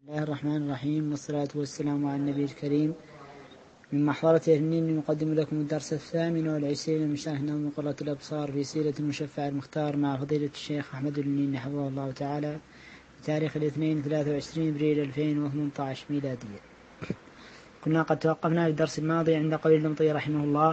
الله الرحمن الرحيم، والصلاة والسلام على النبي الكريم. من محضرة الهنين نقدم لكم الدرس 28 من شرح نظم قرة الأبصار في سيرة المشفع المختار مع فضيلة الشيخ أحمد الهنين حفظه الله تعالى، بتاريخ الاثنين 23 أبريل 2018 ميلادية. كنا قد توقفنا في الدرس الماضي عند قول اللمطي رحمه الله: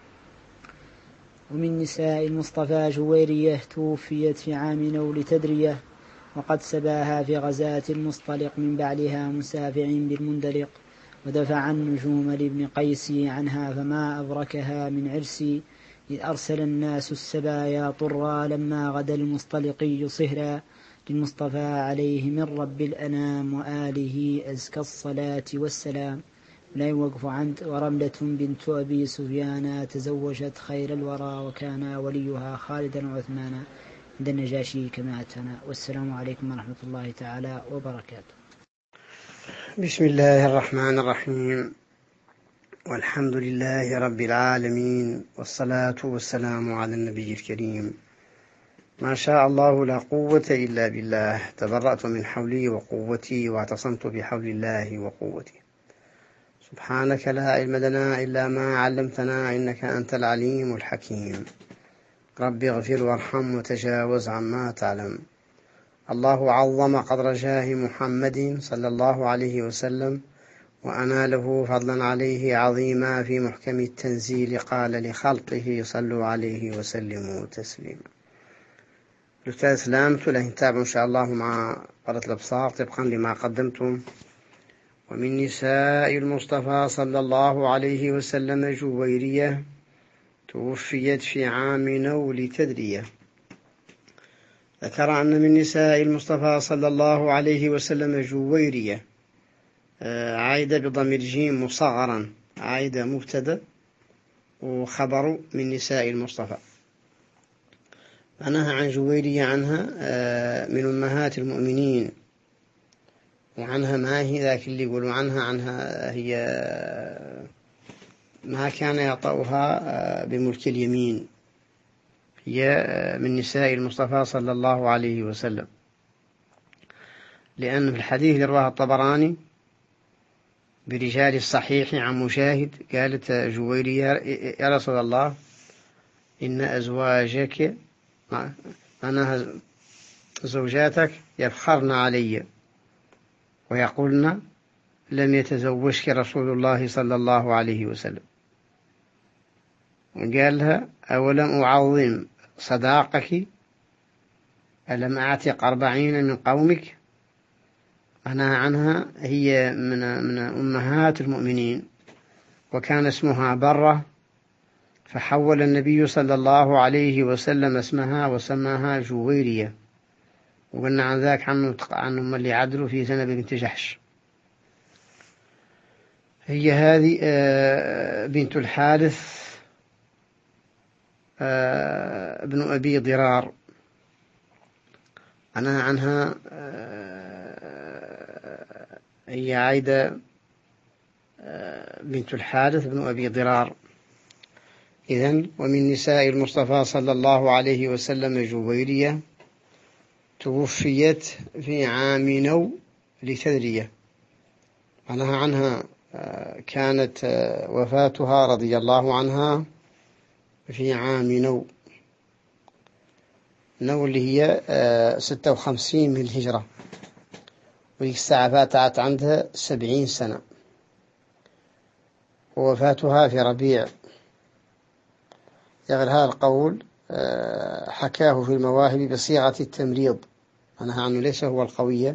ومن نساء المصطفى جويرية توفيت في عام نول تدرية، وقد سباها في غزاة المصطلق من بعلها مسافع بالمندلق، ودفع النجوم لابن قيسي عنها فما أبركها من عرسي، إذ أرسل الناس السبايا طرا لما غدا المصطلقي صهرا، للمصطفى عليه من رب الأنام وآله أزكى الصلاة والسلام. لا يوقف عند ورملة بنت أبي سفيان تزوجت خير الورى، وكان وليها خالدا وعثمانا عند النجاشي كما أتنا. والسلام عليكم ورحمة الله تعالى وبركاته. بسم الله الرحمن الرحيم، والحمد لله رب العالمين، والصلاة والسلام على النبي الكريم. ما شاء الله لا قوة إلا بالله، تبرأت من حولي وقوتي واعتصمت بحول الله وقوتي. سبحانك لا علم لنا إلا ما علمتنا، إنك أنت العليم الحكيم. رب اغفر وارحم وتجاوز عما تعلم. الله عظم قدر جاه محمد صلى الله عليه وسلم، وأناله فضلا عليه عظيما في محكم التنزيل، قال لخلقه صلوا عليه وسلموا تسليما. الأستاذ سلامت له نتابع إن شاء الله مع قرة الأبصار طبقا لما قدمتم. ومن نساء المصطفى صلى الله عليه وسلم جويرية توفيت في عام نول تدرية. ذكر أن من نساء المصطفى صلى الله عليه وسلم جويرية، عايدة بضمير جيم مصغرا، عايدة مبتدأ وخبر من نساء المصطفى. معناها عن جويرية عنها من أمهات المؤمنين، وعنها ما هي ذاك اللي يقولوا عنها هي ما كان يطأها بملك اليمين. هي من نساء المصطفى صلى الله عليه وسلم، لأن في الحديث اللي رواه الطبراني برجال الصحيح عن مجاهد قالت جويرية: يا رسول الله، إن أزواجك أنا زوجاتك يفخرن علي ويقولن لم يتزوجك رسول الله صلى الله عليه وسلم. وقال لها: أولم أعظم صداقك؟ ألم أعتق 40 من قومك؟ أنا عنها هي من أمهات المؤمنين، وكان اسمها برة، فحول النبي صلى الله عليه وسلم اسمها وسماها جويرية. وقلنا عن ذاك عنهم اللي عدلوا في زينب بنت جحش. هي هذه بنت الحارث ابن أبي ضرار. أنا عنها هي عايدة بنت الحارث بن أبي ضرار. إذن ومن نساء المصطفى صلى الله عليه وسلم جويرية توفيت في عام نو لتدرية. أنا عنها كانت وفاتها رضي الله عنها في عام نو اللي هي 56 من الهجرة، وذيك الساعة فاتت عندها 70 سنة، ووفاتها في ربيع. غير هذا القول حكاه في المواهب بصيغة التمريض، أنها عنه ليس هو القوية،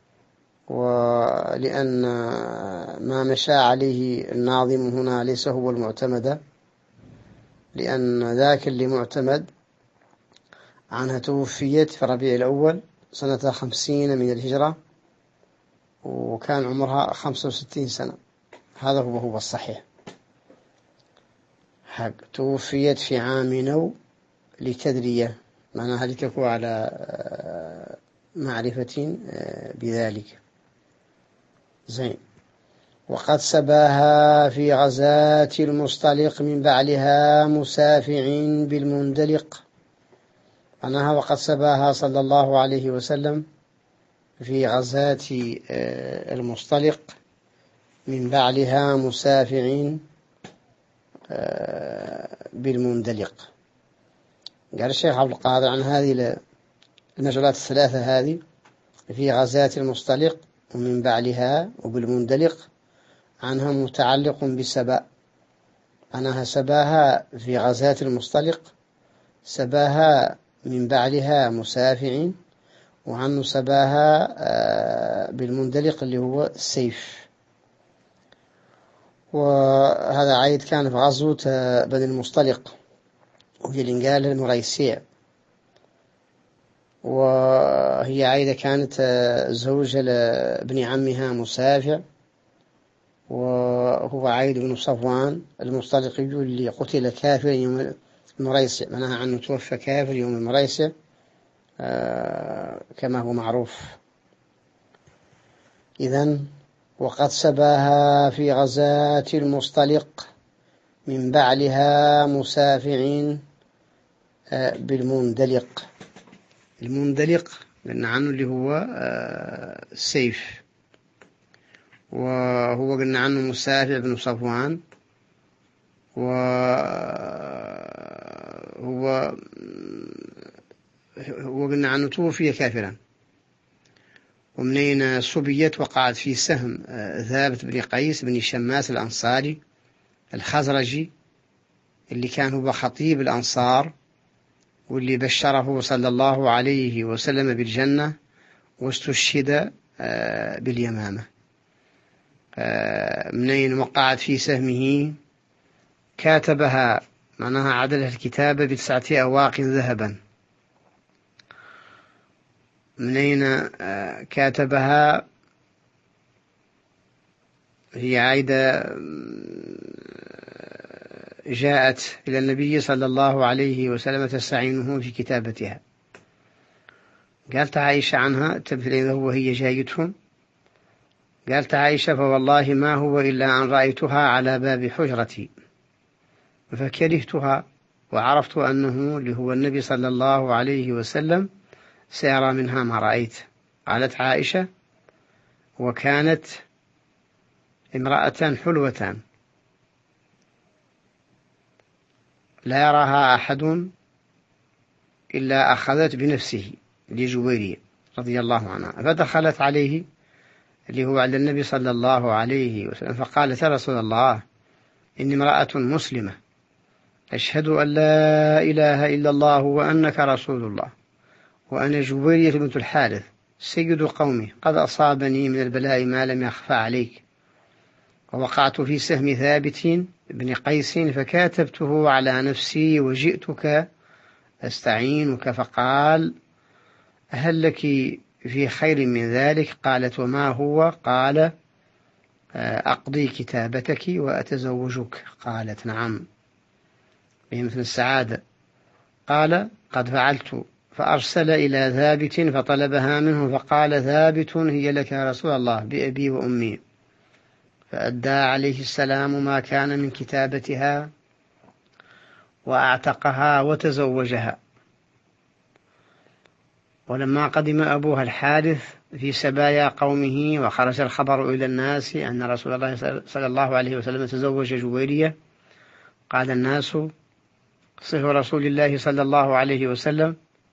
ولأن ما مشى عليه الناظم هنا ليس هو المعتمد، لأن ذاك اللي معتمد عنها توفيت في ربيع الأول سنة 50 من الهجرة، وكان عمرها 65 سنة. هذا هو الصحيح. حق توفيت في عام نو لتدرية، معناها لتكون على معرفة بذلك. زين. وقد سباها في غزاة المصطلق من بعلها مسافع بالمندلق. معناها وقد سباها صلى الله عليه وسلم في غزاة المصطلق من بعلها مسافع بالمندلق. قال الشيخ عبد القادر عن هذه المجالات الثلاثة هذه في غزاة المصطلق ومن بعلها وبالمندلق عنها متعلق بسبا، أنها سباها في غزاة المصطلق، سباها من بعلها مسافع، وعنه سباها بالمندلق اللي هو السيف. وهذا عيد كان في غزوة بني المصطلق وهي الإنقال المريسيع، وهي عيدة كانت زوجة لابن عمها مسافع، وهو عيد بن صفوان المصطلقي اللي قتل كافر يوم المريسع، معناها عنه توفى كافر يوم المريسع كما هو معروف. إذن وقد سباها في غزاة المصطلق من بعلها مسافع بالمندلق. المندلق قلنا عنه اللي هو السيف، وهو قلنا عنه مسافع بن صفوان، وهو قلنا عنه توفي كافرا. ومنين صبيت وقعت في سهم ثابت بن قيس بن شماس الأنصاري الخزرجي، اللي كان هو خطيب الأنصار، واللي بشره صلى الله عليه وسلم بالجنة، واستشهد باليمامة. منين وقعت في سهمه كاتبها، معناها عدلها الكتابة ب9 أواق ذهبا. منين كاتبها؟ هي عايدة جاءت إلى النبي صلى الله عليه وسلم تستعينه في كتابتها. قالت عائشة عنها تبثل وهي جايتهم، قالت عائشة فوالله ما هو إلا أن رأيتها على باب حجرتي فكرهتها، وعرفت أنه اللي هو النبي صلى الله عليه وسلم سيرى منها ما رأيت. قالت عائشة وكانت امرأة حلوة لا يراها أحد إلا أخذت بنفسه لجويرية رضي الله عنها، فدخلت عليه اللي هو على النبي صلى الله عليه وسلم فقالت يا رسول الله إني امرأة مسلمة أشهد أن لا إله إلا الله وأنك رسول الله، وأنا جويرية بنت الحارث سيد قومي، قد أصابني من البلاء ما لم يخفى عليك، ووقعت في سهم ثابت بن قيس فكاتبته على نفسي وجئتك أستعينك. فقال هل لك في خير من ذلك؟ قالت وما هو؟ قال أقضي كتابتك وأتزوجك. قالت نعم، بمثل السعادة. قال قد فعلت، فأرسل إلى ثابت فطلبها منه، فقال ثابت هي لك يا رسول الله بأبي وأمي، فأدى عليه السلام ما كان من كتابتها وأعتقها وتزوجها. ولما قدم أبوها الحارث في سبايا قومه وخرج الخبر إلى الناس أن رسول الله صلى الله عليه وسلم تزوج جويرية، قال الناس صهر رسول الله صلى الله عليه وسلم،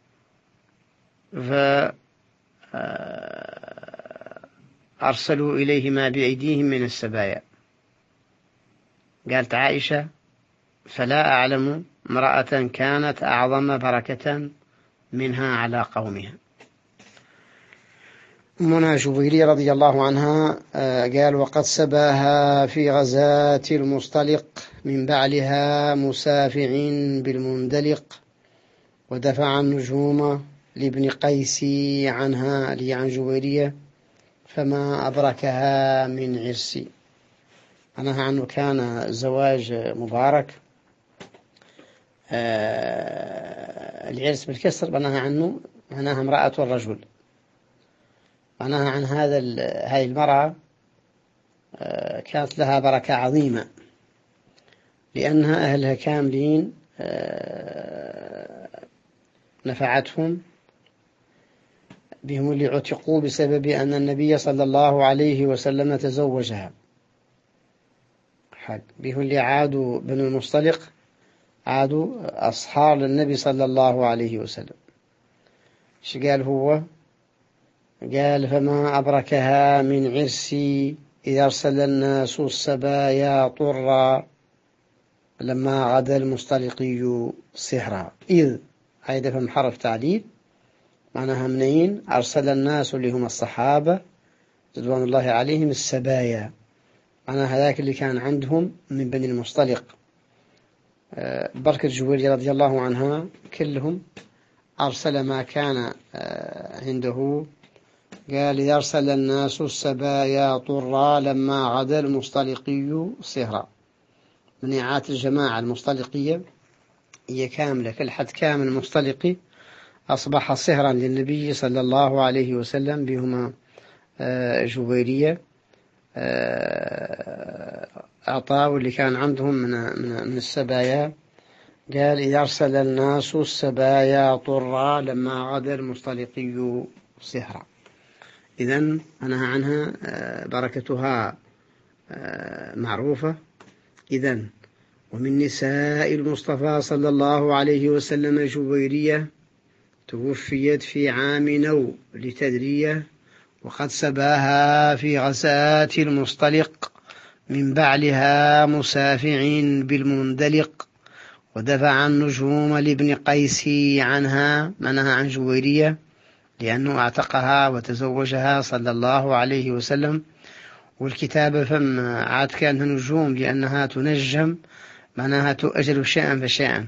فأرسلوا إليه ما بأيديهم من السبايا. قالت عائشة فلا أعلم امرأة كانت أعظم بركة منها على قومها. أمنا جويرية رضي الله عنها قال وقد سباها في غزاة المصطلق من بعلها مسافع بالمندلق، ودفع النجوم لابن قيس عنها لي عن جويرية فما أدركها من عرسي. أنا عنه كان زواج مبارك، العرس بالكسر بناها عنه معناها امرأة الرجل، معناها عن هذه المرأة كانت لها بركة عظيمة لأنها أهلها كاملين نفعتهم بهم اللي عتقوا بسبب أن النبي صلى الله عليه وسلم تزوجها. بهم اللي عادوا بنو المصطلق، عادوا أصحاب للنبي صلى الله عليه وسلم. ايش قال هو؟ قال: فما أبركها من عرسي إذا أرسل الناس السبايا طرا لما غدا المصطلقي صهرا. إذ هيدا فهم حرف تعليل، معناها منين؟ أرسل الناس اللي هم الصحابة رضوان الله عليهم السبايا، معناها هذاك اللي كان عندهم من بني المصطلق. بركة جويرية رضي الله عنها كلهم أرسل ما كان عنده. قال: إذا أرسل الناس السبايا طرا لما غدا المصطلقي صهرا. منيعات الجماعة المصطلقية هي كاملة، كل حد كامل مصطلقي أصبح صهرا للنبي صلى الله عليه وسلم، بهما جويرية أعطاه اللي كان عندهم من السبايا. قال: إذا أرسل الناس السبايا طرا لما غدا المصطلقي صهرا. إذن أنا عنها بركتها معروفة. إذن ومن نساء المصطفى صلى الله عليه وسلم جويرية توفيت في عام نو لتدرية، وقد سباها في غزاة المصطلق من بعلها مسافع بالمندلق، ودفع النجوم لابن قيس عنها، منها عن جويرية لأنه اعتقها وتزوجها صلى الله عليه وسلم. والكتابة فم عاد كانها نجوم لأنها تنجم، معناها تؤجل شيئا فشيئا.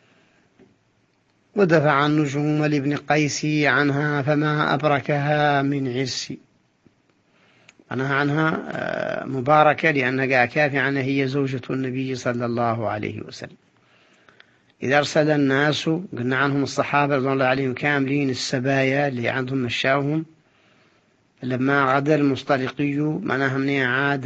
ودفع النجوم لابن قيس عنها فما أبركها من عرسي، معناها عنها مباركة لأنها كافي عنها، هي زوجة النبي صلى الله عليه وسلم. إذا أرسل الناس، قلنا عنهم الصحابة رضي الله عليهم كاملين السبايا اللي عندهم مشاوهم، لما غدا المصطلقي، معناها من عاد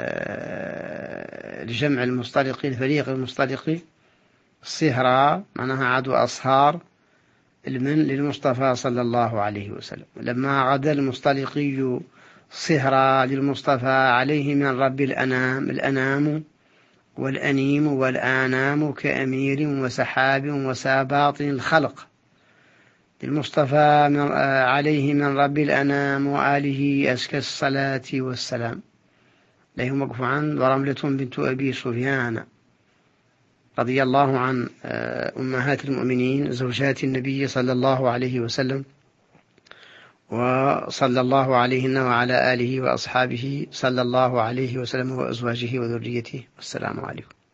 لجمع المصطلقي، الفريق المصطلقي صهرا، معناها عادوا أصهار المن للمصطفى صلى الله عليه وسلم. لما غدا المصطلقي صهرا للمصطفى عليه من رب الأنام، الأنام والأنيم والآنام كأمير وسحاب وساباط الخلق، للمصطفى عليه من رب الأنام وآله أزكى الصلاة والسلام. لهم وقف عن ورملة بنت أبي سفيان رضي الله عن أمهات المؤمنين زوجات النبي صلى الله عليه وسلم، وصلى الله عليهن وعلى آله وأصحابه صلى الله عليه وسلم وأزواجه وذريته. والسلام عليكم.